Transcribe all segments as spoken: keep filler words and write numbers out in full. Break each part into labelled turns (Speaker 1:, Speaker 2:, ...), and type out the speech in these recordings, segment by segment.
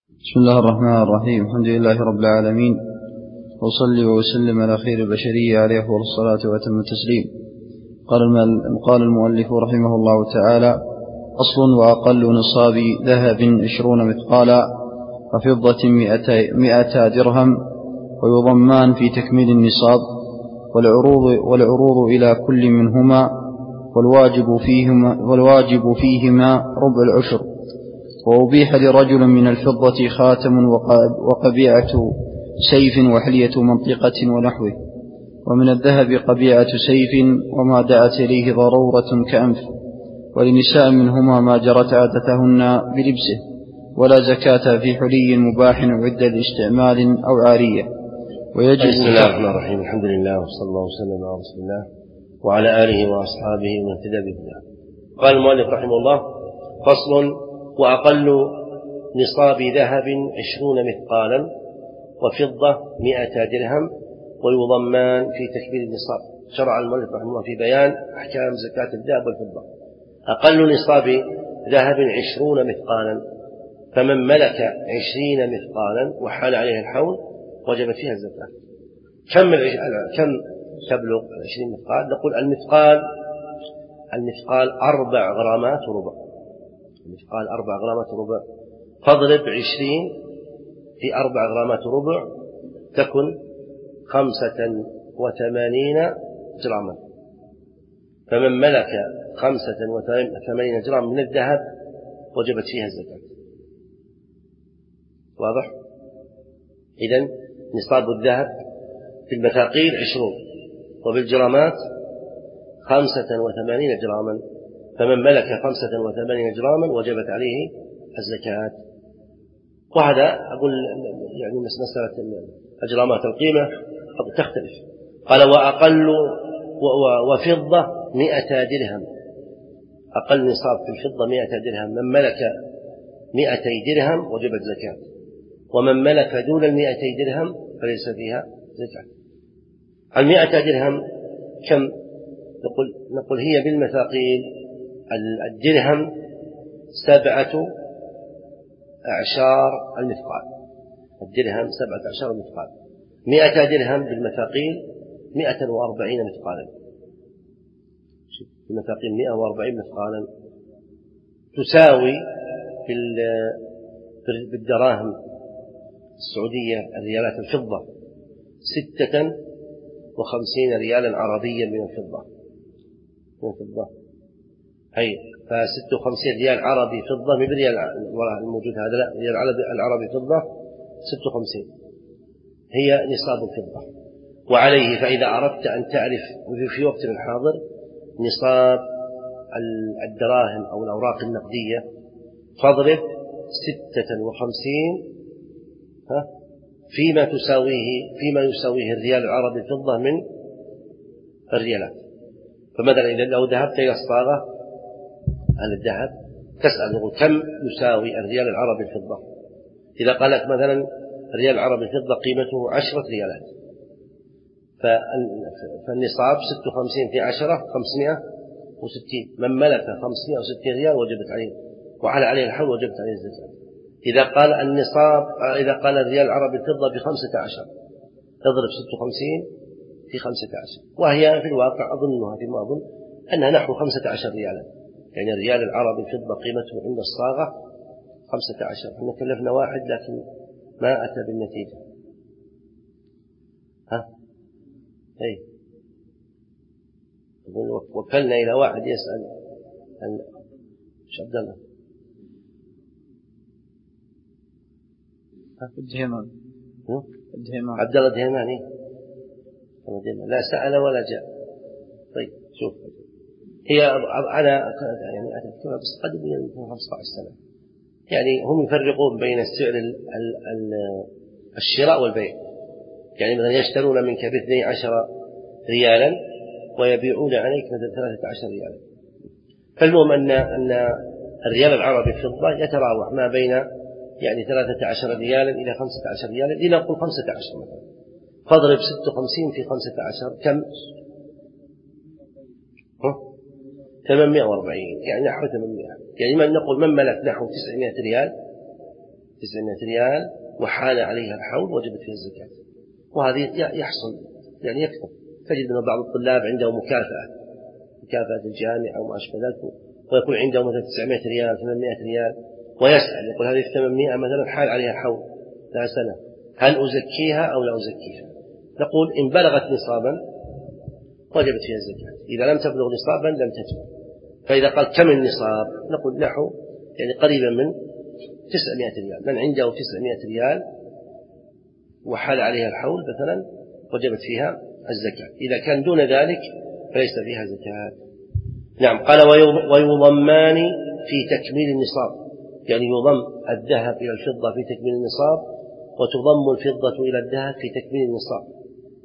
Speaker 1: بسم الله الرحمن الرحيم. الحمد لله رب العالمين، وصلي وسلم على خير البشرية عليه أفضل الصلاة وأتم التسليم. قال المؤلف رحمه الله تعالى: أصل: وأقل نصاب ذهب عشرون مثقالا، وفضة مئة درهم، ويضمان في تكميل النصاب، والعروض, والعروض إلى كل منهما، والواجب فيهما, والواجب فيهما ربع العشر. وأبيح لرجل من الفضة خاتم وقبيعة سيف وحلية منطقة ونحوه. ومن الذهب قبيعة سيف وما دعت إليه ضرورة كأنف. ولنساء منهما ما جرت عادتهن بلبسه، ولا زكاة في حلي مباح عد لاستعمال أو عارية.
Speaker 2: ويجب بسم الله الرحمن الرحيم. الحمد لله وصلى الله وسلم على رسول الله وعلى آله وأصحابه ومن اهتدى بهداه. قال المؤلف رحمه الله: فصل: وأقل نصاب ذهب عشرون مثقالا، وفضة مئة درهم، ويضمان في تكميل النصاب. شرع المؤلف رحمه الله في بيان أحكام زكاة الذهب والفضة. أقل نصاب ذهب عشرون مثقالا، فمن ملك عشرين مثقالا وحال عليه الحول وجبت فيها الزكاة. كم كم تبلغ عشرين مثقال؟ نقول المثقال المثقال أربع غرامات وربع. المثقال أربع غرامات وربع، فاضرب عشرين في أربع غرامات وربع تكن خمسة وثمانين جراما. فمن ملك خمسة وثمانين جرام من الذهب وجبت فيها الزكاة. واضح؟ إذن نصاب الذهب في المثاقيل عشرون، وبالجرامات خمسة وثمانين جراما. فمن ملك خمسة وثمانين جراما وجبت عليه الزكاة. وهذا أقول يعني مسألة الجرامات القيمة قد تختلف. قال: وأقل وفضة مئة درهم. أقل نصاب في الفضة مئة درهم. من ملك مئتي درهم وجبت زكاة، ومن ملك دون المئتي درهم فليس فيها زكاة. المئة درهم كم؟ نقول, نقول هي بالمثاقيل الدرهم سبعة أعشار المثقال. الدرهم سبعة أعشار المثقال. مئة درهم بالمثاقيل مئة وأربعين مثقالا. بالمثاقيل مئة وأربعين مثقالا تساوي بالدراهم السعودية الريالات الفضة ستة وخمسين ريالا عربيا من الفضة. من الفضة أي فستة وخمسين ريال عربي فضة، من ريال الموجود هذا لا، ريال العربي فضة ستة وخمسين هي نصاب الفضة. وعليه فإذا أردت أن تعرف في وقت الحاضر نصاب الدراهم أو الأوراق النقدية فاضرب ستة وخمسين فيما تساويه فيما يساويه الريال العربي الفضة من الريالات. فمثلا إذا لو ذهبت إلى الصاغة عن الذهب تسأل نقول كم يساوي الريال العربي الفضة؟ إذا قالت مثلا الريال العربي الفضة قيمته عشرة ريالات، فالنصاب ستة وخمسين في عشرة خمسمائة وستين. من ملك خمسمائة وستين ريال وجبت عليه وعلى عليه الحول وجبت عليه الزكاة. إذا قال النصاب إذا قال الريال العربي الفضة بخمسة عشر تضرب ستة وخمسين في خمسة عشر، وهي في الواقع أظنها فيما أظن أنها نحو خمسة عشر ريالا. يعني الريال العربي الفضة قيمته عند الصاغة خمسة عشر. احنا كلفنا واحد لكن ما أتى بالنتيجة. ها اي وكلنا إلى واحد يسأل عن مش عبد الله
Speaker 1: الدهيمان الدهيمان
Speaker 2: عبد الله الدهيماني لا سأل ولا جاء. طيب شوف هي على يعني أتذكرها بس قد يكون خمسة عشر سنة. يعني هم يفرقون بين السعر الشراء والبيع. يعني مثلا يشترون منك باثني عشر ريالا ويبيعون عليك مثلا ثلاثة عشر ريالا. فالمهم أن أن الريال العربي الفضة يتراوح ما بين يعني ثلاثة عشر ريالا إلى خمسة عشر ريالا. لنقول خمسة عشر مثلا، فاضرب ستة وخمسين في خمسة عشر كم؟ ثمانمائة وأربعين. يعني نحو ثمانمائة. يعني من نقول من ملك نحو تسعمائة ريال تسعمائة ريال وحال عليها الحول وجبت فيها الزكاة. وهذه يحصل يعني يكثر، تجد أن بعض الطلاب عنده مكافأة مكافأة الجامعة أو ما أشبه ذلك، ويكون عنده مثلا تسعمائة ريال ثمانمائة ريال، ويسأل يقول هذه ثمانمائة مثلا حال عليها حول لها سنة، هل أزكيها أو لا أزكيها؟ نقول إن بلغت نصابا وجبت فيها الزكاة، إذا لم تبلغ نصابا لم تجب. فإذا قال كم النصاب نقول نحو يعني قريبا من تسعمائة ريال، من عنده تسعمائة ريال وحال عليها الحول مثلا وجبت فيها الزكاة. إذا كان دون ذلك فليس فيها زكاة. نعم. قال ويضمان في تكميل النصاب، يعني يضم الذهب إلى الفضة في تكميل النصاب، وتضم الفضة إلى الذهب في تكميل النصاب.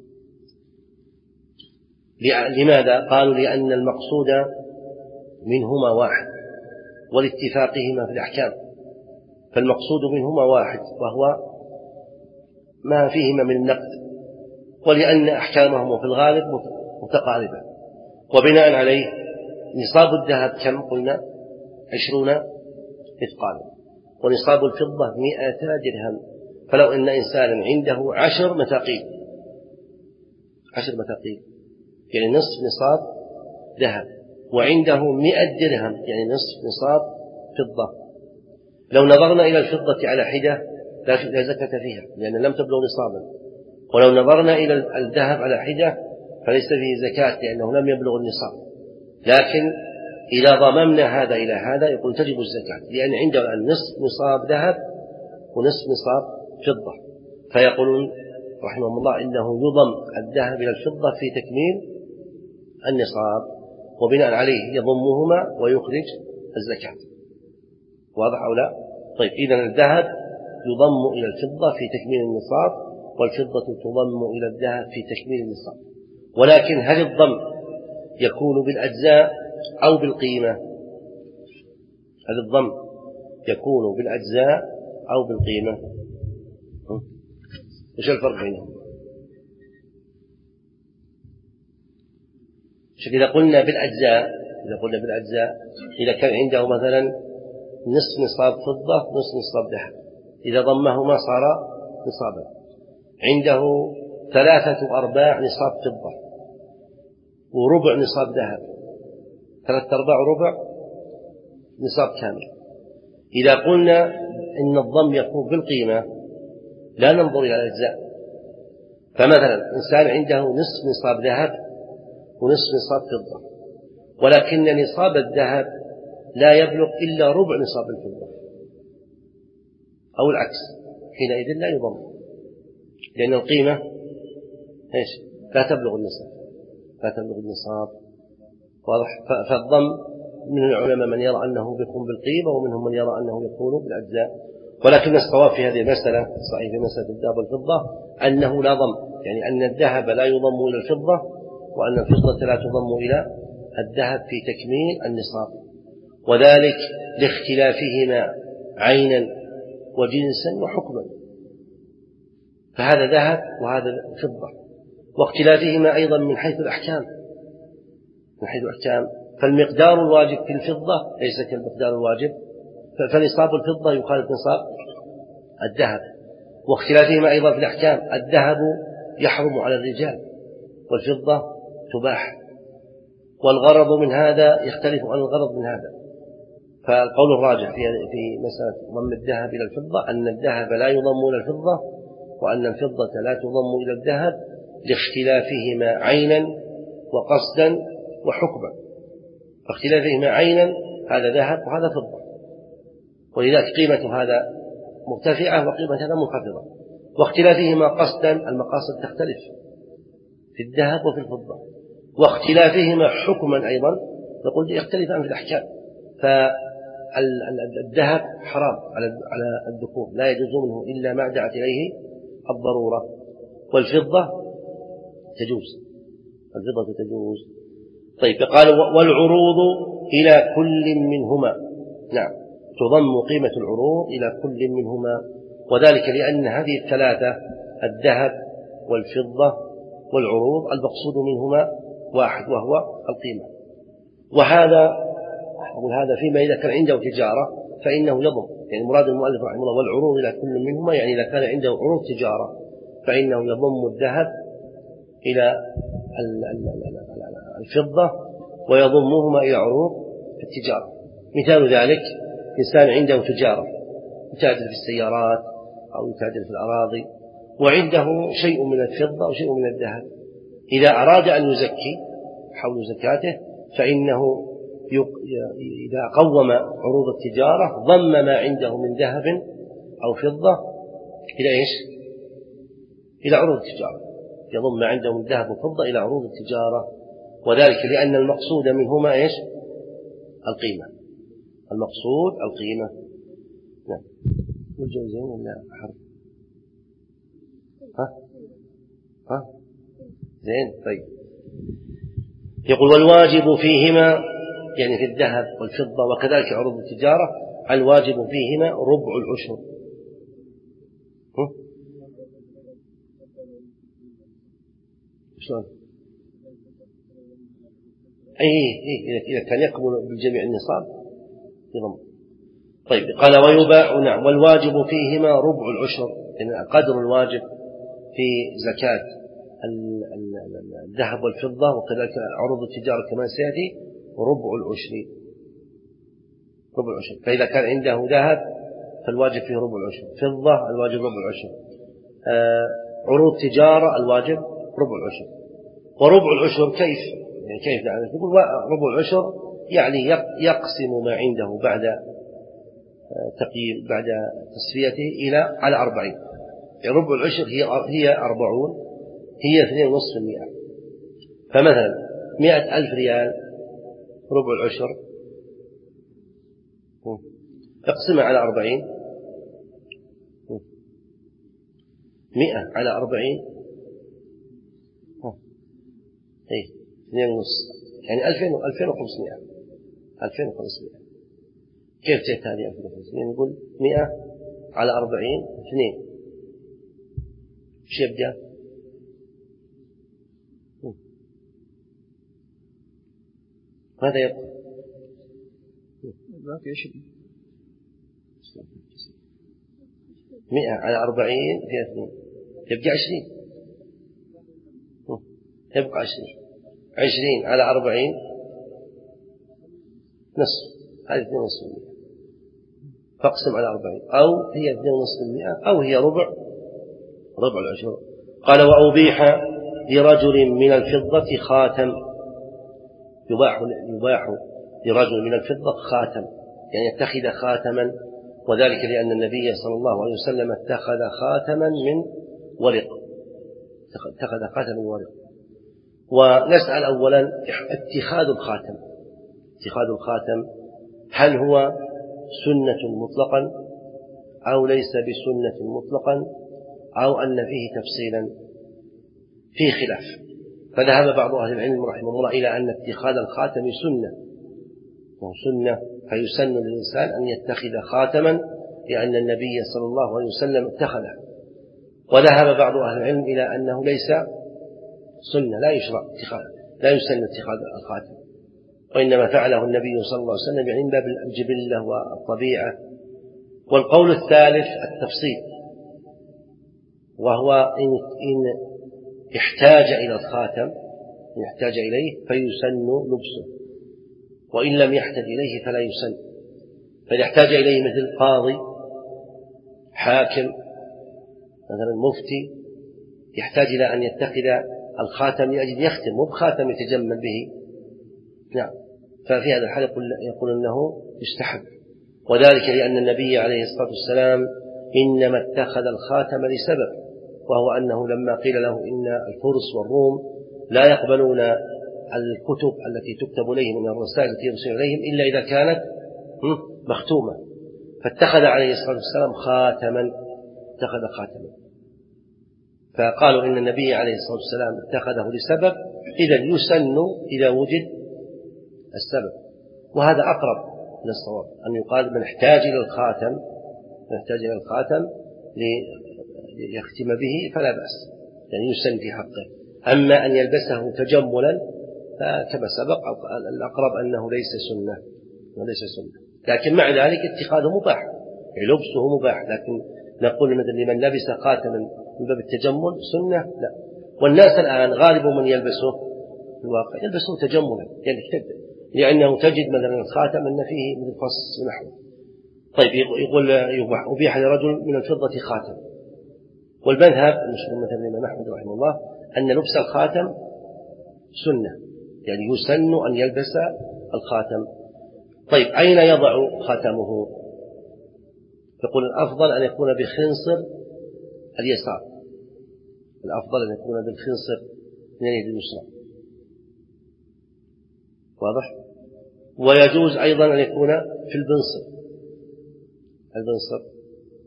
Speaker 2: لماذا؟ قالوا لأن المقصود منهما واحد ولاتفاقهما في الأحكام، فالمقصود منهما واحد وهو ما فيهما من النقد، ولأن أحكامهما في الغالب متقاربة. وبناء عليه نصاب الذهب كم قلنا؟ عشرون مثقالا، ونصاب الفضة مئة درهم. فلو أن إنسانا عنده عشر متاقيل عشر متاقيل يعني نصف نصاب ذهب، وعنده مئة درهم يعني نصف نصاب فضة، لو نظرنا إلى الفضة على حدة لا زكاة فيها لأن لم تبلغ نصابا، ولو نظرنا إلى الذهب على حدة فليس فيه زكاة لأنه لم يبلغ النصاب. لكن إذا ضممنا هذا إلى هذا يقول تجب الزكاة، لأن عنده نصف نصاب ذهب ونصف نصاب فضة. فيقولون رحمه الله إنه يضم الذهب إلى الفضة في تكميل النصاب، وبناء عليه يضمهما ويخرج الزكاة. واضح أو لا؟ طيب، إذن الذهب يضم إلى الفضة في تكميل النصاب، والفضة تضم إلى الذهب في تكميل النصاب. ولكن هل الضم يكون بالأجزاء أو بالقيمة؟ هل الضم يكون بالأجزاء أو بالقيمة؟ وش الفرق بينهم؟ شوف، إذا قلنا بالأجزاء إذا قلنا بالأجزاء إذا كان عنده مثلا نصف نصاب فضة نصف نصاب ذهب، إذا ضمهما صار نصابا. عنده ثلاثة أرباع نصاب فضة وربع نصاب ذهب، ثلاثة أرباع وربع نصاب كامل. إذا قلنا إن الضم يكون بالقيمة لا ننظر إلى الأجزاء. فمثلا إنسان عنده نصف نصاب ذهب ونصف نصاب فضة، ولكن نصاب الذهب لا يبلغ إلا ربع نصاب الفضة أو العكس، حينئذ لا يضم، لأن القيمة إيش؟ لا تبلغ النصاب لا تبلغ النصاب واضح؟ فالضم من العلماء من يرى أنه يكون بالقيمة، ومنهم من يرى أنه يكون بالأجزاء. ولكن الصواب في هذه المسألة صحيح في مسألة الذهب والفضة أنه لا ضم، يعني أن الذهب لا يضم إلى الفضة، وأن الفضة لا تضم إلى الذهب في تكميل النصاب، وذلك لاختلافهما عينا وجنسا وحكما. فهذا ذهب وهذا فضة، واختلافهما أيضا من حيث الأحكام من حيث الأحكام فالمقدار الواجب في الفضة ليس كالمقدار الواجب، فنصاب الفضة يخالف نصاب الذهب. واختلافهما أيضا في الأحكام، الذهب يحرم على الرجال والفضة تباح، والغرض من هذا يختلف عن الغرض من هذا. فالقول الراجح في مسألة ضم الذهب إلى الفضة أن الذهب لا يضم إلى الفضة، وأن الفضة لا تضم إلى الذهب لاختلافهما عينا وقصدا وحكما. فاختلافهما عينا هذا ذهب وهذا فضة، ولذلك قيمة هذا مرتفعة وقيمة هذا منخفضة. واختلافهما قصدا المقاصد تختلف في الذهب وفي الفضة. واختلافهما حكما أيضا نقول يختلفان في الأحكام. فالذهب حرام على الذكور لا يجوز منه إلا ما دعت إليه الضرورة، والفضة تجوز الفضة تجوز. طيب، قال والعروض إلى كل منهما. نعم، تضم قيمة العروض إلى كل منهما، وذلك لأن هذه الثلاثة الذهب والفضة والعروض المقصود منهما واحد وهو القيمة. وهذا هذا فيما إذا كان عنده تجارة فإنه يضم يعني مراد المؤلف رحمه الله والعروض إلى كل منهما، يعني إذا كان عنده عروض تجارة فإنه يضم الذهب إلى الفضة ويضمهما إلى عروض التجارة. مثال ذلك إنسان عنده تجارة يتاجر في السيارات أو يتاجر في الأراضي وعنده شيء من الفضة وشيء من الذهب، إذا أراد أن يزكي حول زكاته فإنه إذا قوم عروض التجارة ضم ما عنده من ذهب أو فضة إلى إيش؟ إلى عروض التجارة، يضم ما عنده من ذهب وفضة إلى عروض التجارة، وذلك لأن المقصود منهما إيش؟ القيمة، المقصود القيمة. نعم. والجوزين ولا حرف؟ ها؟ ها؟ زين. طيب. يقول والواجب فيهما، يعني في الذهب والفضة وكذلك عروض التجارة، الواجب فيهما ربع العشر. شلون؟ أي إيه إذا كان يقبل بالجميع النصاب يضم. طيب. قال ويباع. نعم. والواجب فيهما ربع العشر، يعني قدر الواجب في زكاة الذهب والفضة وكذلك عروض التجارة كما سيأتي ربع العشر، ربع العشر. فإذا كان عنده ذهب فالواجب فيه ربع العشر، فضة الواجب ربع العشر، آه عروض تجارة الواجب ربع العشر. وربع العشر كيف؟ يعني كيف يعني يقول ربع العشر يعني يقسم ما عنده بعد تقييم بعد تصفيته إلى على أربعين، يعني ربع العشر هي هي أربعون، هي اثنين ونصف المئة. فمثلا مئة ألف ريال ربع العشر اقسمها على أربعين، مئة على أربعين ايه اثنين ونصف، يعني ألفين ألفين وخمسمائة ألفين وخمسمائة. كيف جت هذه ألفين وخمسمائة؟ نقول مئة على أربعين اثنين، ايش يبدأ؟ ماذا يبقى؟
Speaker 1: باقي عشرين.
Speaker 2: مئة على أربعين في اثنين يبقى عشرين، يبقى عشرين. عشرين على أربعين نصف، هذه اثنين ونصف المئة، فاقسم على أربعين، أو هي اثنين ونصف المئة أو هي ربع ربع العشر. قال وأبيح لرجل من الفضة خاتم، يباح يباح لرجل من الفضة خاتم، يعني يتخذ خاتما، وذلك لأن النبي صلى الله عليه وسلم اتخذ خاتما من ورق، اتخذ خاتما من ورق. ونسأل أولا اتخاذ الخاتم، اتخاذ الخاتم هل هو سنة مطلقا أو ليس بسنة مطلقا أو أن فيه تفصيلا؟ فيه خلاف. فذهب بعض أهل العلم رحمه الله إلى أن اتخاذ الخاتم سنة، سنة فيسن للإنسان أن يتخذ خاتما لأن النبي صلى الله عليه وسلم اتخذه. وذهب بعض أهل العلم إلى أنه ليس سنة، لا يشرع اتخاذ، لا يسن اتخاذ الخاتم، وإنما فعله النبي صلى الله عليه وسلم يعني من باب الجبلة والطبيعة. والقول الثالث التفصيل، وهو إن, إن احتاج إلى الخاتم، إن احتاج إليه فيسن لبسه، وإن لم يحتاج إليه فلا يسن. فإذا احتاج إليه مثل قاضي، حاكم، مثلا مفتي، يحتاج إلى أن يتخذ الخاتم لأجل يختم، مو بخاتم يتجمل به. نعم. ففي هذا الحال يقول, يقول أنه يستحب، وذلك لأن النبي عليه الصلاة والسلام إنما اتخذ الخاتم لسبب، وهو أنه لما قيل له إن الفرس والروم لا يقبلون الكتب التي تكتب إليهم من الرسائل التي يرسل إليهم إلا إذا كانت مختومة، فاتخذ عليه الصلاة والسلام خاتما، اتخذ خاتما. فقالوا إن النبي عليه الصلاة والسلام اتخذه لسبب، إذا يسن إذا وجد السبب. وهذا أقرب إلى الصواب، أن يقال من احتاج إلى الخاتم، من احتاج إلى الخاتم ليختم به فلا بأس، يعني يسن في حقه. أما أن يلبسه تجملا فكما سبق الأقرب أنه ليس سنة، ليس سنة. لكن مع ذلك اتخاذه مباح، لبسه مباح، لكن نقول مثل لمن لبس خاتما من باب التجمل سنة لا. والناس الآن غالب من يلبسه في الواقع يلبسه تجملا، يعني لأنه تجد مثلا الخاتم أن فيه من الفص ونحوه. طيب يقول يباح أبيح لرجل من الفضة خاتم. والمذهب المشهور مثل الإمام أحمد رحمه الله أن لبس الخاتم سنة، يعني يسن أن يلبس الخاتم. طيب أين يضع خاتمه؟ يقول الأفضل أن يكون بخنصر اليسار، الأفضل أن يكون بالخنصر من اليد اليسرى، واضح؟ ويجوز أيضا أن يكون في البنصر، البنصر.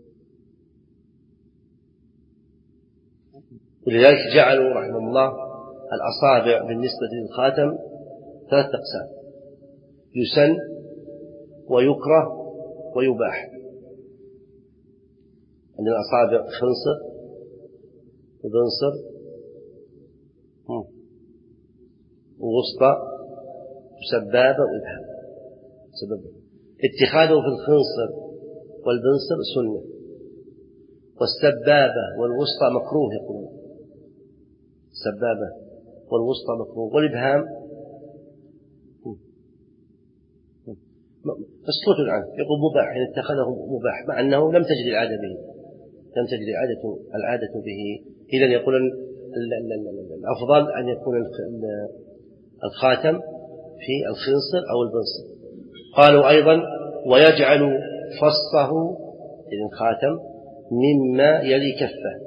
Speaker 2: ولذلك جعلوا رحمه الله الأصابع بالنسبة للخاتم ثلاث أقسام: يسن ويكره ويباح. عندنا الأصابع خنصر وبنصر ووسطى وسبابة وإبهام. سبابة اتخاذه في الخنصر والبنصر سنة، والسبابة والوسطى مكروه يقولون، السبابة والوسطى مكروه، والإبهام مسكوت عنه يقول مباح، يعني اتخذه مباح مع أنه لم تجري العادة به، لم تجري العادة العادة به. إذن يقول الأفضل أن يكون الخاتم في الخنصر أو البنصر. قالوا أيضا ويجعل فصه إذن الخاتم مما يلي كفه،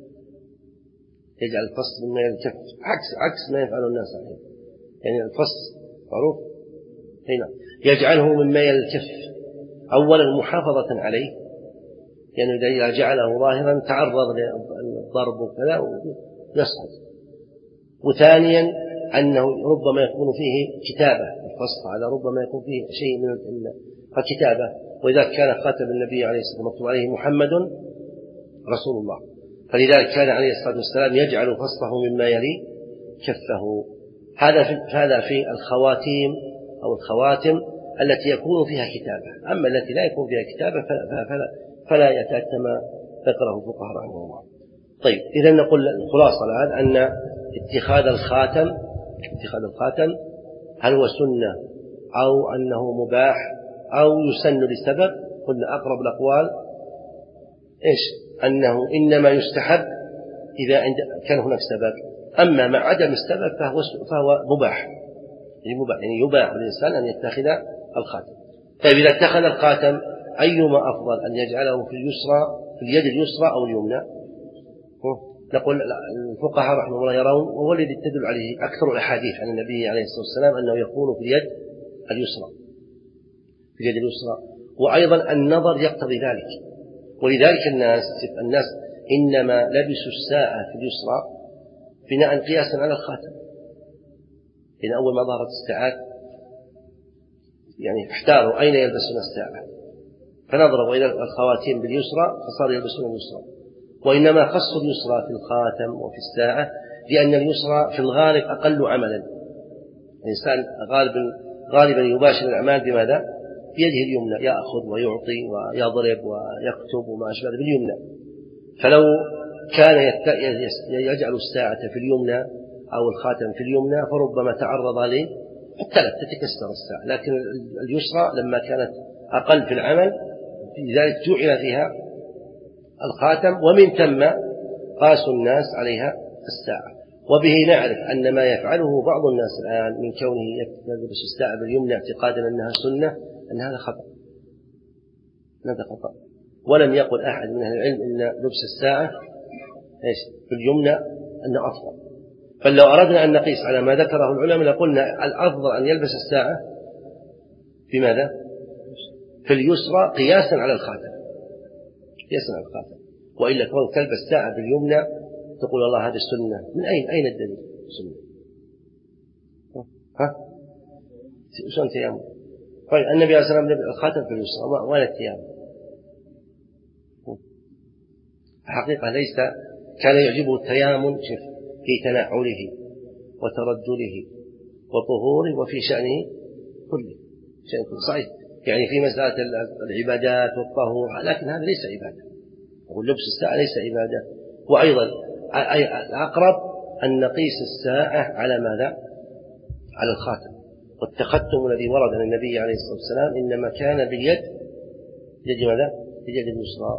Speaker 2: يجعل الفص مما يلي كفه عكس عكس ما يفعل الناس عليه، يعني الفص معروف هنا يجعله مما يلي الكف، أولا محافظة عليه، يعني إذا جعله ظاهرا تعرض للضرب وكذا ويسقط. وثانيا أنه ربما يكون فيه كتابة، الفصل هذا ربما يكون فيه شيء من الكتابة، وإذا كان خاتم النبي عليه الصلاة والسلام مكتوب عليه محمد رسول الله، فلذلك كان عليه الصلاة والسلام يجعل فصله مما يلي كفه. هذا في هذا في الخواتيم أو الخواتم التي يكون فيها كتابة. أما التي لا يكون فيها كتابة فلا, فلا, فلا يتأتم ذكره الفقهاء رحمه الله. طيب إذا نقول الخلاصة الآن أن اتخاذ الخاتم اتخاذ الخاتم هل هو سنة أو أنه مباح أو يسن لسبب؟ قلنا أقرب الأقوال إيش؟ أنه إنما يستحب إذا كان هناك سبب، أما مع عدم السبب فهو فهو مباح، يعني مباح، يعني يباح للإنسان أن يتخذ الخاتم. طيب إذا اتخذ الخاتم أيما أفضل، أن يجعله في اليسرى في اليد اليسرى أو اليمنى؟ نقول الفقهاء رحمه الله يرون، وهو الذي تدل عليه أكثر الأحاديث عن النبي عليه الصلاة والسلام، أنه يكون في اليد اليسرى في اليد اليسرى وأيضا النظر يقتضي ذلك. ولذلك الناس الناس إنما لبسوا الساعة في اليسرى بناء قياسا على الخاتم، لأن أول ما ظهرت الساعات يعني احتاروا أين يلبسون الساعة، فنظروا إلى الخواتيم باليسرى فصاروا يلبسون اليسرى. وإنما خصوا اليسرى في الخاتم وفي الساعة لأن اليسرى في الغالب أقل عملا، الإنسان غالبا غالبا يباشر الأعمال بماذا؟ بيده اليمنى، يأخذ ويعطي ويضرب ويكتب وما أشبه باليمنى. فلو كان يجعل الساعة في اليمنى أو الخاتم في اليمنى فربما تعرض لي التلف، تتكسر الساعة. لكن اليسرى لما كانت أقل في العمل لذلك جعل فيها الخاتم، ومن ثم قاس الناس عليها الساعة. وبه نعرف أن ما يفعله بعض الناس الآن من كونه يلبس الساعة باليمنى اعتقادا أنها سنة، أن هذا خطأ، هذا خطأ. ولم يقل أحد من أهل العلم أن لبس الساعة إيش باليمنى أنه أفضل، بل لو أردنا أن نقيس على ما ذكره العلماء لقلنا الأفضل أن يلبس الساعة بماذا؟ في اليسرى قياسا على الخاتم، قياسا على الخاتم. وإلا كون تلبس الساعة باليمنى تقول الله هذه السنة، من أين أين الدليل؟ سنة ها؟ شلون تيامن؟ طيب النبي عليه الصلاة والسلام الخاتم في اليسرى، وين التيامن؟ الحقيقة ليس كان يعجبه التيامن في تنعله وترجله وطهوره وفي شأنه كله، شأنه كله صحيح. يعني في مسألة العبادات والطهور، لكن هذا ليس عبادة، ولبس الساعة ليس عبادة. وأيضا الأقرب أن نقيس الساعة على ماذا؟ على الخاتم. والتختم الذي ورد عن النبي عليه الصلاة والسلام إنما كان باليد، يد ماذا؟ باليد اليسرى.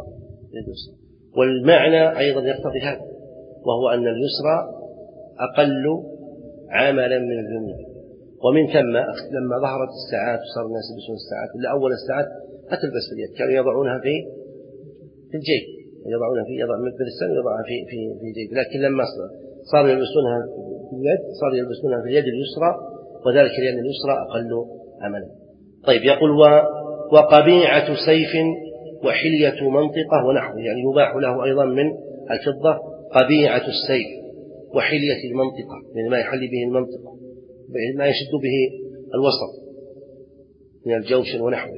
Speaker 2: والمعنى أيضا يقتضي هذا، وهو أن اليسرى أقل عملا من اليمنى. ومن ثم لما ظهرت الساعات وصار الناس يلبسون الساعات، إلا أول الساعات لا تلبس في اليد، كانوا يضعونها في في الجيب، يضعونها في يضع مثل السن يضعها في في في جيب. لكن لما صاروا يلبسونها في اليد صاروا يلبسونها في اليد اليسرى، وذلك لأن اليسرى أقل عملا. طيب يقول و وقبيعة سيف وحلية منطقة ونحوه، يعني يباح له أيضا من الفضة قبيعة السيف وحلية المنطقة، يعني ما يحلي به المنطقة، ما يشد به الوسط من الجوش ونحوه،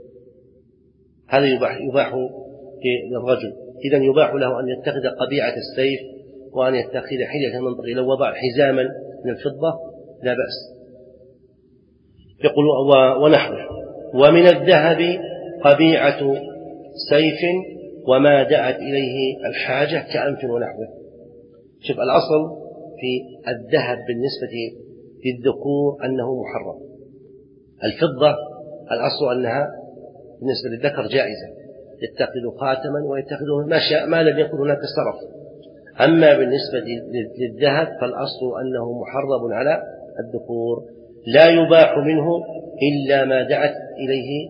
Speaker 2: هذا يباح, يباح للرجل. إذن يباح له أن يتخذ قبيعة السيف وأن يتخذ حلية المنطقة. لو وضع حزاما من الفضة لا بأس. يقول ونحوه. ومن الذهب قبيعة سيف وما دعت إليه الحاجة كأنف ونحوه. شوف الأصل في الذهب بالنسبة للذكور أنه محرم. الفضة الأصل أنها بالنسبة للذكر جائزة، يتخذ خاتما ويتخذه ما شاء ما لم يكن هناك سرف. أما بالنسبة للذهب فالأصل أنه محرم على الذكور، لا يباح منه إلا ما دعت إليه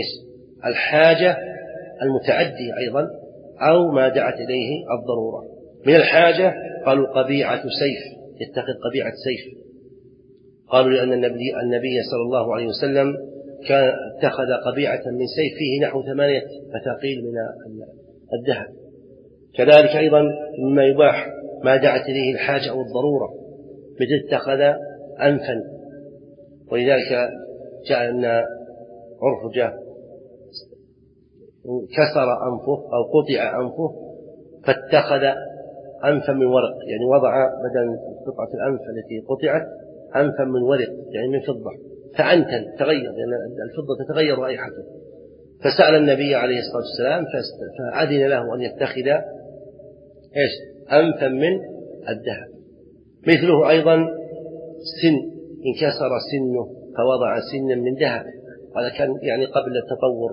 Speaker 2: الحاجة المتعدية أيضا أو ما دعت إليه الضرورة. من الحاجة قالوا قبيعة سيف، يتخذ قبيعة سيف. قالوا لأن النبي, النبي صلى الله عليه وسلم كان اتخذ قبيعة من سيف فيه نحو ثمانية فتاقيل من الذهب. كذلك أيضا مما يباح ما دعت إليه الحاجة أو الضرورة، مثل اتخذ أنفا، ولذلك جاء أن عرفجة كسر أنفه أو قطع أنفه فاتخذ أنفا من ورق، يعني وضع بدل قطعة الأنف التي قطعت أنفا من ورق يعني من فضة، فأنتن تغير لأن الفضة تتغير رائحته، فسأل النبي عليه الصلاة والسلام فأذن له أن يتخذ إيش أنفا من الذهب. مثله أيضا سن، انكسر سنه فوضع سنا من ذهب، هذا كان يعني قبل تطور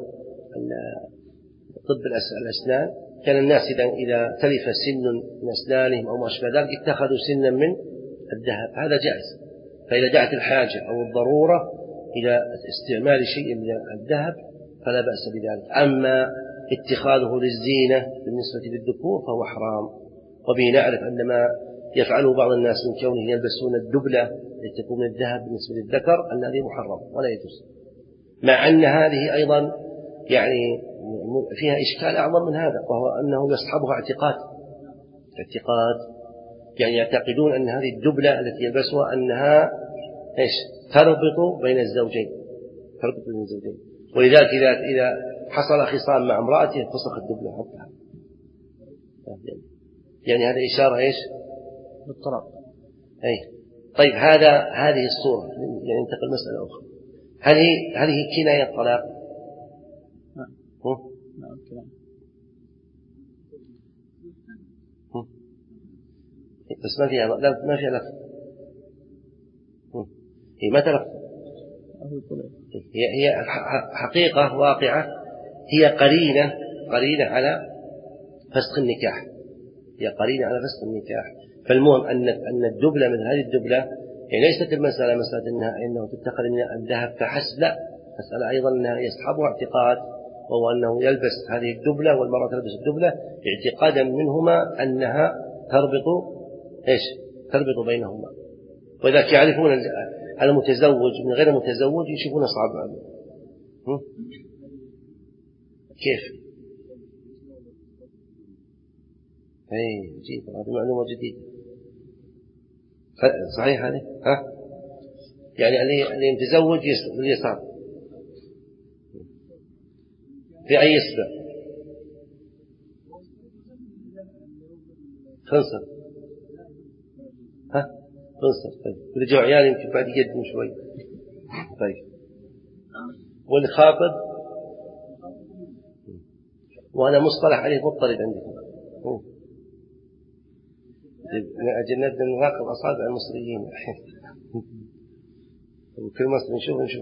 Speaker 2: طب الأسنان، كان الناس إذا إذا تلف سن من أسنانهم أو ما أشبه ذلك اتخذوا سنا من الذهب، هذا جائز. فإذا دعت الحاجة أو الضرورة إلى استعمال شيء من الذهب فلا بأس بذلك. أما اتخاذه للزينة بالنسبة للذكور فهو حرام. وبه نعرف أن ما يفعله بعض الناس من كونه يلبسون الدبلة التي تكون من الذهب بالنسبة للذكر أن هذه محرم ولا يجوز، مع أن هذه أيضا يعني فيها إشكال أعظم من هذا، وهو أنه يصحبها اعتقاد اعتقاد يعني يعتقدون أن هذه الدبلة التي يلبسها أنها إيش تربط بين الزوجين، تربط بين الزوجين. ولذلك إذا إذا حصل خصام مع امرأته فسخ الدبلة حتى، يعني هذا إشارة إيش بالطلاق. أي طيب هذا هذه الصورة. يعني ننتقل مسألة أخرى، هل هي هل هي كناية طلاق؟
Speaker 1: نعم كناية،
Speaker 2: بس ما فيها ما فيها لفظ، هي ما تلفظ، هي هي حقيقة واقعة، هي قرينة قرينة على فسخ النكاح، هي قرينة على فسخ النكاح. فالمهم أن أن الدبلة مثل هذه الدبلة يعني ليست المسألة مسألة إنها إنه تتخذ من الذهب فحسب، لا، مسألة أيضا أنها يصحبها اعتقاد، وهو أنه يلبس هذه الدبلة والمرأة تلبس الدبلة اعتقادا منهما أنها تربط إيش تربط بينهما. وإذا يعرفون المتزوج من غير المتزوج يشوفون صعب كيف. اي جيد، هذه معلومة جديدة صحيح هذه. ها يعني اللي يتزوج باليسار في أي سبب خنصر، ها خنصر. طيب رجعوا عيالي يمكن بعد يقدموا شوي. طيب والخاطب وأنا مصطلح عليه مضطرد عندكم. أجل نبدأ نراقب أصابع المصريين الحين. وكل مصر نشوف نشوف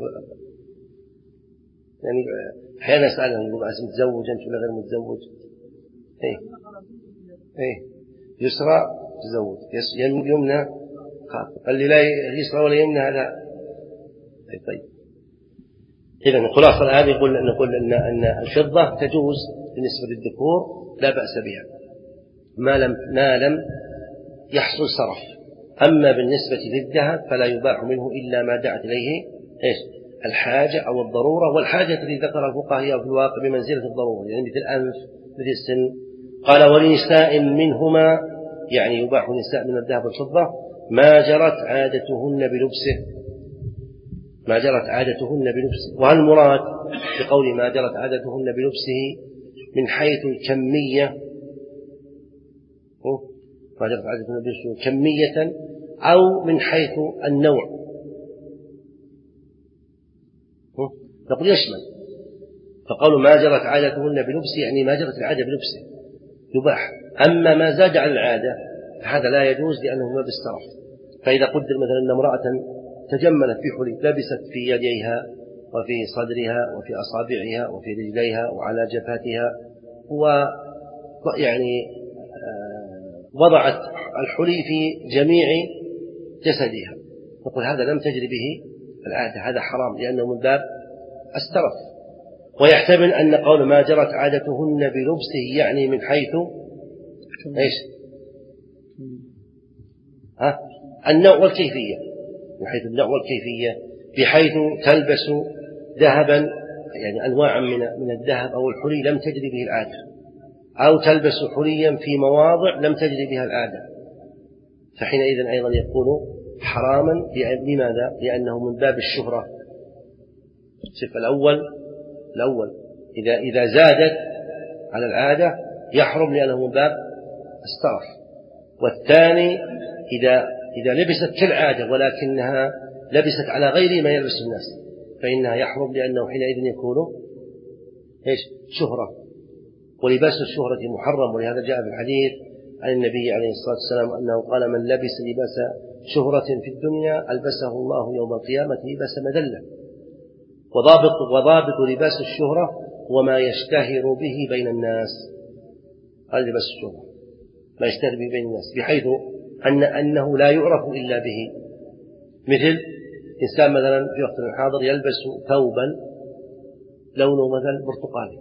Speaker 2: يعني أحيانا أسألهم يقول عايز متزوج أنت ولا غير متزوج؟ إيه إيه يسرى تزوج، يمنى خاطب، اللي لا يسرى ولا يمنى هذا. طيب إذن الخلاصة الآن يقول نقول أن أن الفضة تجوز بالنسبة للذكور لا بأس بها ما لم ما لم يحصل صرف. أما بالنسبة للذهب فلا يباح منه إلا ما دعت إليه إيش الحاجة أو الضرورة، والحاجة التي ذكرها الفقهاء هي في الواقع بمنزلة الضرورة، يعني مثل الأنف مثل السن. قال ولنساء منهما، يعني يباح النساء من الذهب والفضة ما جرت عادتهن بلبسه، ما جرت عادتهن بلبسه. وهل المراد بقول ما جرت عادتهن بلبسه من حيث الكمية، ما جرت عادتهن بلبسه كمية أو من حيث النوع؟ نقول يشمل. فقالوا ما جرت عادتهن بلبسه يعني ما جرت العادة بلبسه يباح. أما ما زاد عن العادة هذا لا يجوز لأنه ما بالسرف. فإذا قدر مثلا أن امرأة تجملت في حلي لبست في يديها وفي صدرها وفي أصابعها وفي رجليها وعلى جبهتها ويعني وضعت الحلي في جميع جسدها، نقول هذا لم تجري به العادة، هذا حرام لأنه من باب السرف. ويحتمل أن قول ما جرت عادتهن بلبسه يعني من حيث إيش ها النوع والكيفية، من حيث النوع والكيفية، بحيث تلبس ذهبا يعني أنواعا من من الذهب أو الحلي لم تجري به العادة، أو تلبس حليا في مواضع لم تجري بها العادة، فحينئذ أيضا يكون حراما. لماذا؟ لأنه من باب الشهرة. شوف الأول الأول إذا إذا زادت على العادة يحرم لأنه من باب السرف. والثاني إذا إذا لبست كالعادة ولكنها لبست على غير ما يلبس الناس فإنها يحرم لأنه حينئذ يكون إيش شهرة، ولباس الشهرة محرم. ولهذا جاء في الحديث عن النبي عليه الصلاة والسلام أنه قال من لبس لباس شهرة في الدنيا ألبسه الله يوم القيامة لباس مذلة. وضابط وضابط لباس الشهرة وما يشتهر به بين الناس، هذا لباس الشهرة ما يشتهر به بين الناس بحيث أن أنه لا يعرف إلا به. مثل إنسان مثلا في وقت الحاضر يلبس ثوبا لونه مثلا برتقالي،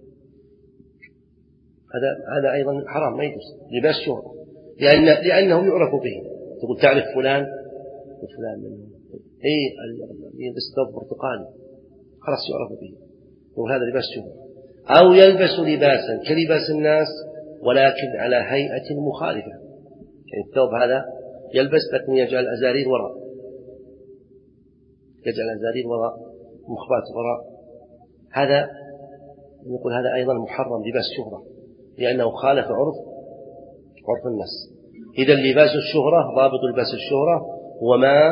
Speaker 2: هذا هذا أيضا حرام ما يجوز لباس شهرة لأن لأنه يعرف به. تقول تعرف فلان وفلان منه إيه يلبس ثوب برتقالي خلاص يعرف به، وهذا لباس شهرة. أو يلبس لباسا كلباس الناس ولكن على هيئة مخالفة، يعني الثوب هذا يلبس لكن يجعل أزارير وراء، يجعل أزارير وراء مخبات وراء، هذا نقول هذا أيضا محرم لباس شهرة لأنه خالف عرف عرف الناس. إذا لباس الشهرة ضابط لباس الشهرة وما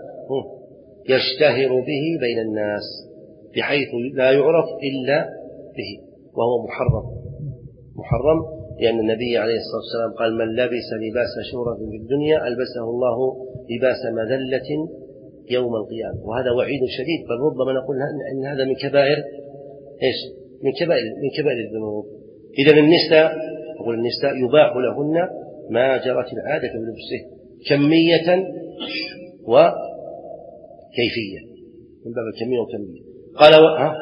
Speaker 2: يشتهر به بين الناس بحيث لا يعرف إلا به، وهو محرم محرم لأن النبي عليه الصلاة والسلام قال من لبس لباس شهرة في الدنيا ألبسه الله لباس مذلة يوم القيامة. وهذا وعيد شديد، بل ربما نقول أن هذا من كبائر إيش من كبائر من كبائر الذنوب. إذا النساء أقول النساء يباح لهن ما جرت العادة بلبسه كمية وكيفية، من باب الكمية والكمية. قال و... ها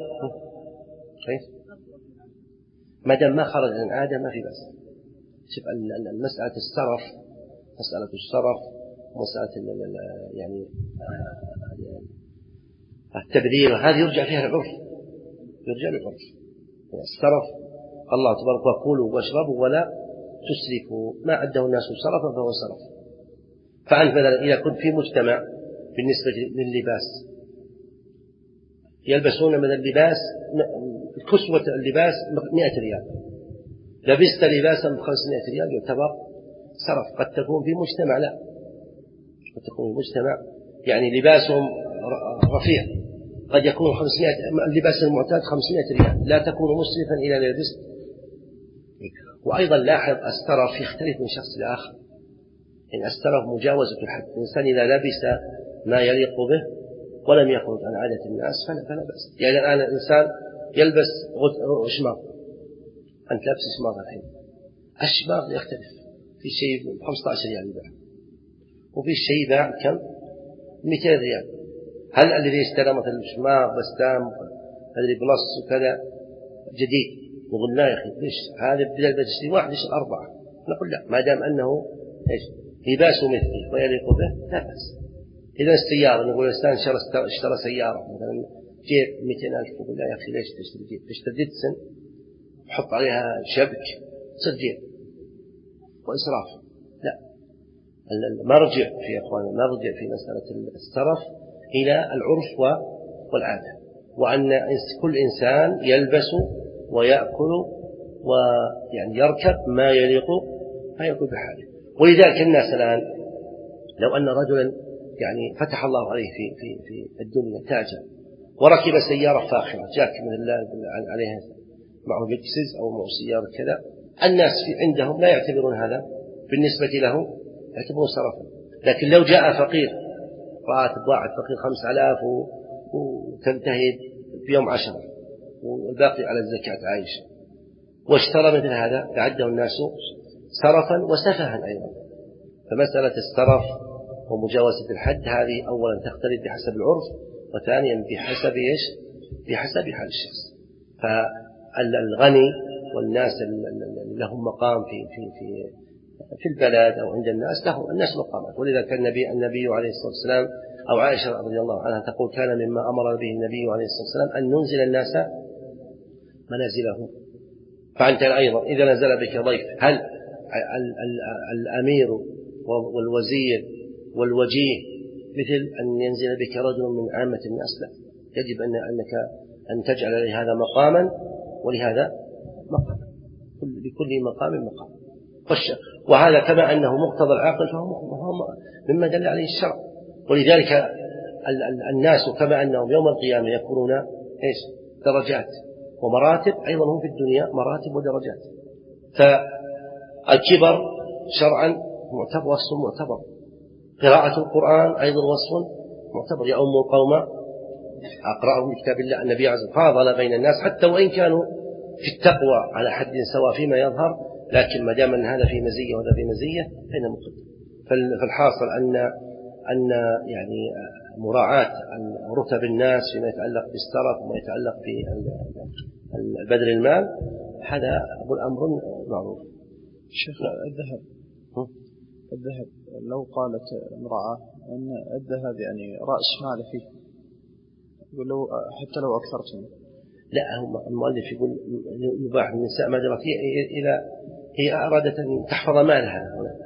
Speaker 2: ما دام ما خرج عن العادة ما في بأس. شوف المسألة السرف، مسألة السرف مسألة يعني التبذير هذه يرجع فيها العرف، يرجع للعرف. السرف الله تبارك وكلوا واشربوا ولا تسرفوا، ما عده الناس سرفا فهو سرف. فأنت مثلا إذا كنت في مجتمع بالنسبة لللباس يلبسون من اللباس كسوة اللباس مئة ريال، لبست لباسا بخمسمائة ريال يعتبر سرف. قد تكون في مجتمع لا، قد تكون في مجتمع يعني لباسهم رفيع قد يكون خمسمائة اللباس المعتاد خمسمائة ريال، لا تكون مسرفا إلى لبست. وأيضا لاحظ السرف يختلف من شخص لآخر، إن السرف مجاوزة الحد، الإنسان إذا لبس ما يليق به ولم يخرج عن عادة الناس فلا بأس. يعني الآن الإنسان يلبس شماغ، أنت لابس شماغ الحين، الشماغ يختلف، في شيء خمسة عشر ريال يباع، وفي شيء يباع كم مئتين ريال. هل الذي اشترى مثل الشماغ بستام هذا بلص وكذا جديد نقول لا يا أخي ليش هذا بدل بتشتري واحد يشتري أربعة؟ نقول لا، ما دام أنه إيش لباسه مثلي ويليق به لا بأس. إذا السيارة نقول الإنسان اشترى سيارة مثلا جيب مئتين ألف، نقول لا يا أخي ليش تشتري جيب؟ تشتري ديتسن حط عليها شبك تصير جيب وإسراف. لا، المرجع في أخواننا المرجع في مسألة السرف إلى العرف والعادة، وأن كل إنسان يلبس ويأكل ويعني يركب ما يليق ما يليق بحاله. ولذلك الناس الآن لو أن رجلا يعني فتح الله عليه في في في الدنيا تاجر وركب سيارة فاخرة جاك من الله عليها معه لكسس أو معه سيارة كذا، الناس في عندهم لا يعتبرون هذا بالنسبة له يعتبرون سرفا. لكن لو جاء فقير راتب واحد فقير خمس آلاف وتنتهي في يوم عشرة والباقي على الزكاة عايشة واشترى مثل هذا لعده الناس سرفا وسفها أيضا. فمسألة السرف ومجاوزة الحد هذه أولا تختلف بحسب العرف، وثانيا بحسب إيش بحسب حال الشخص. فالغني والناس لهم مقام في في في في البلد أو عند الناس له الناس مقامات. ولذا كان النبي النبي عليه الصلاة والسلام أو عائشة رضي الله عنها تقول كان مما أمر به النبي عليه الصلاة والسلام أن ننزل الناس منازلهم. فأنت أيضا إذا نزل بك ضيف هل الأمير والوزير والوجيه مثل أن ينزل بك رجل من عامة الناس؟ لا، يجب أن أنك أن تجعل لهذا مقاما ولهذا مقاما، لكل مقام مقام. وهذا كما أنه مقتضى العقل فهو مما دل عليه الشرع. ولذلك الناس كما أنهم يوم القيامة يكونون إيش درجات ومراتب، أيضا هم في الدنيا مراتب ودرجات. فالكبر شرعا معتبر وصف معتبر، قراءة القرآن أيضا وصف معتبر، يؤم القوم أقرأهم كتاب الله. النبي عز وجل فاضل بين الناس حتى وإن كانوا في التقوى على حد سواء فيما يظهر، لكن ما دام أن هذا في مزية وهذا في مزية فإنه مقدم. فالحاصل أن أن يعني مراعاة رتب الناس فيما يتعلق بالسرف وما يتعلق ببذل المال هذا أبو الأمر معروف.
Speaker 1: شيخ الذهب الذهب لو قالت امرأة أن الذهب يعني رأس مال فيه ولو حتى لو أكثرت منه،
Speaker 2: لا، هم المؤلف يقول يباح النساء ما دامت إلى هي أرادت أن تحفظ مالها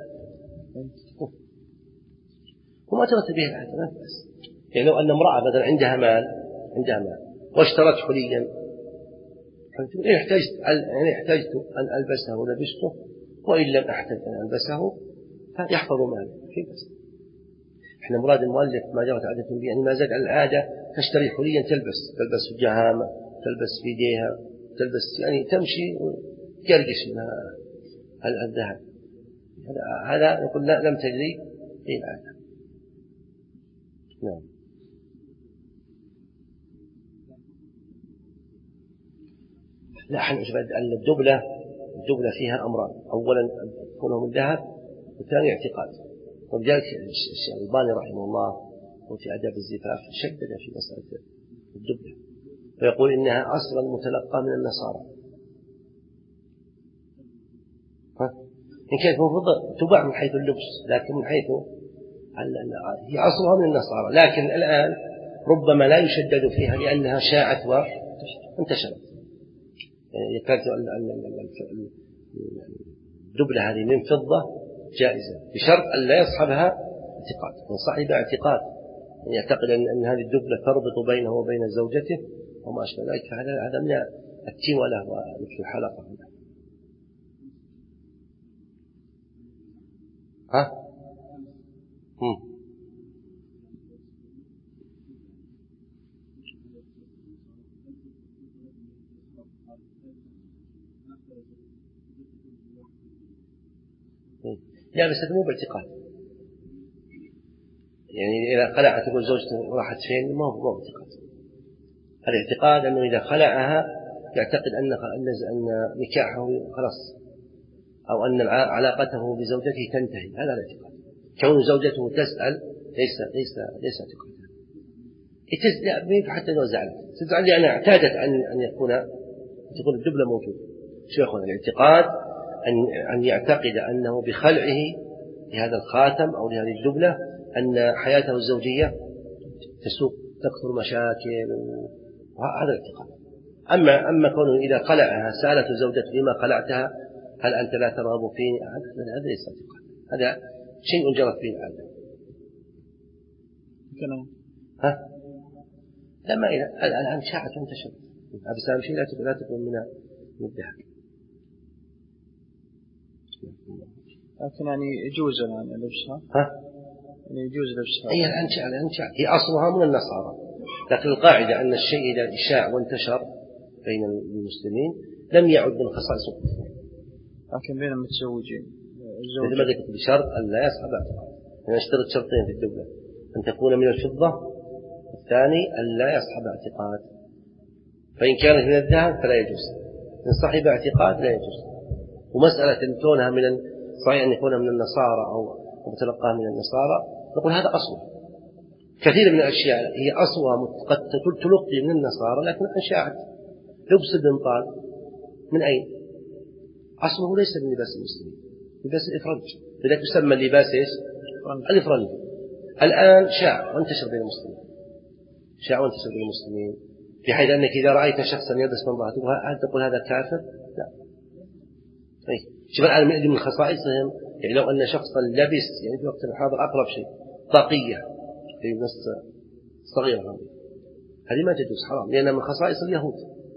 Speaker 2: وما ترتب به العادة ما بأس. يعني لو أن امرأة بدل عندها مال عندها مال واشترت حليا إن احتجت إن احتجت أن ألبسه ولبسته وإن لم أحتج أن ألبسه فيحفظ ماله في بس. إحنا مراد المؤلف ما جرت عادة به يعني ما زاد على العادة تشتري حليا تلبس تلبس في جهامة تلبس في يديها تلبس يعني تمشي وتقرقش منها الذهب. هذا نقول لا لم تجري في العادة. نعم. لا حن الدبلة الدبلة فيها أمران، أولا كونه من ذهب والثاني اعتقاد. ولذلك الشيخ الألباني رحمه الله وفي آداب الزفاف شدد في مسألة الدبلة ويقول إنها أصلا متلقى من النصارى. إن كانت مفروضة تباع من حيث اللبس لكن من حيث هي أصلها من النصارى، لكن الآن ربما لا يشدد فيها لأنها شاعت وانتشرت. يعني كانت الدبلة هذه من فضة جائزة بشرط أن لا يصحبها اعتقاد. من صاحب اعتقاد يعتقد أن هذه الدبلة تربط بينه وبين زوجته وما أشبه ذلك، هذا هذا من التولة ولبس الحلقة. ها هم. لا بس هذا مو باعتقاد. يعني إذا خلعت تقول زوجته راحت فين، ما هو باعتقاد. الاعتقاد أنه إذا خلعها يعتقد أن أن نكاحه خلاص، أو أن علاقته بزوجته تنتهي. هذا الاعتقاد. كون زوجته تسأل ليس ليس ليس اعتقاد. لا حتى لو زعلت تزعل لأن اعتادت أن أن يكون تكون الدبلة موجودة. شو يقول الاعتقاد؟ أن أن يعتقد أنه بخلعه لهذا الخاتم أو لهذه الدبلة أن حياته الزوجية تسوق تكثر مشاكل، وهذا الاعتقاد. أما أما كونه إذا خلعها سألت زوجته لما خلعتها، هل أنت لا ترغب فيني؟ هذا ليس اعتقاد، هذا شيء جرت به العادة. ها؟ لما إذا الآن شاعت وانتشرت، بس أهم شيء لا تكون لا تكون من الذهب.
Speaker 1: لكن يعني يجوز الآن لبسها.
Speaker 2: ها؟
Speaker 1: يعني يجوز لبسها.
Speaker 2: هي الآن شاع الآن شاع هي أصلها من النصارى، لكن القاعدة أن الشيء إذا شاع وانتشر بين المسلمين لم يعد من خصائص الكفار.
Speaker 1: لكن بين المتزوجين
Speaker 2: مثل ما ذكرت بشرط أن لا يصحب اعتقاد. يعني نشترط شرطين في الدولة: أن تكون من الفضة، الثاني أن لا يصحب اعتقاد. فإن كانت من الذهب فلا يجوز، إن صحب اعتقاد لا يجوز. ومسألة أن كونها من صحيح أن يكونها من النصارى أو متلقاها من النصارى، نقول هذا أصله. كثير من الأشياء هي أصلها قد تلقي من النصارى لكن أنشأت. لبس البنطال من أين؟ أصله ليس من لباس المسلمين، لباس الإفرنج، لذلك يسمى اللباس إيش؟ الإفرنج. الآن شاع وانتشر بين المسلمين، شاع وانتشر بين المسلمين بحيث أنك إذا رأيت شخصا يلبس بنطال هل تقول هذا كافر؟ لا. طيب شوف الآن من خصائصهم، يعني لو أن شخصا لبس يعني في وقت الحاضر أقرب شيء طاقية في نص صغيرة، هذه ما تجوز، حرام، لأنها من خصائص اليهود.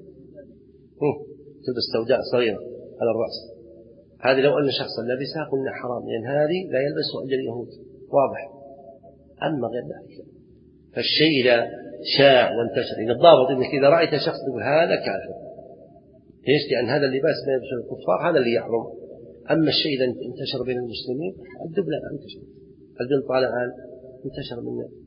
Speaker 2: تلبس سوداء صغيرة على الرأس، هذه لو أن شخصا لبسها قلنا حرام، لأن هذه لا يلبسها إلا اليهود، واضح. أما غير ذلك فالشيء إذا شاع وانتشر، إذا الضابط إنك إذا رأيت شخص تقول هذا كافر. ليش؟ لأن هذا اللباس ما يلبسه الكفار، هذا اللي يحرم. أما الشيء إذا انتشر بين المسلمين، الدبلة انتشر، البنطال الآن انتشر من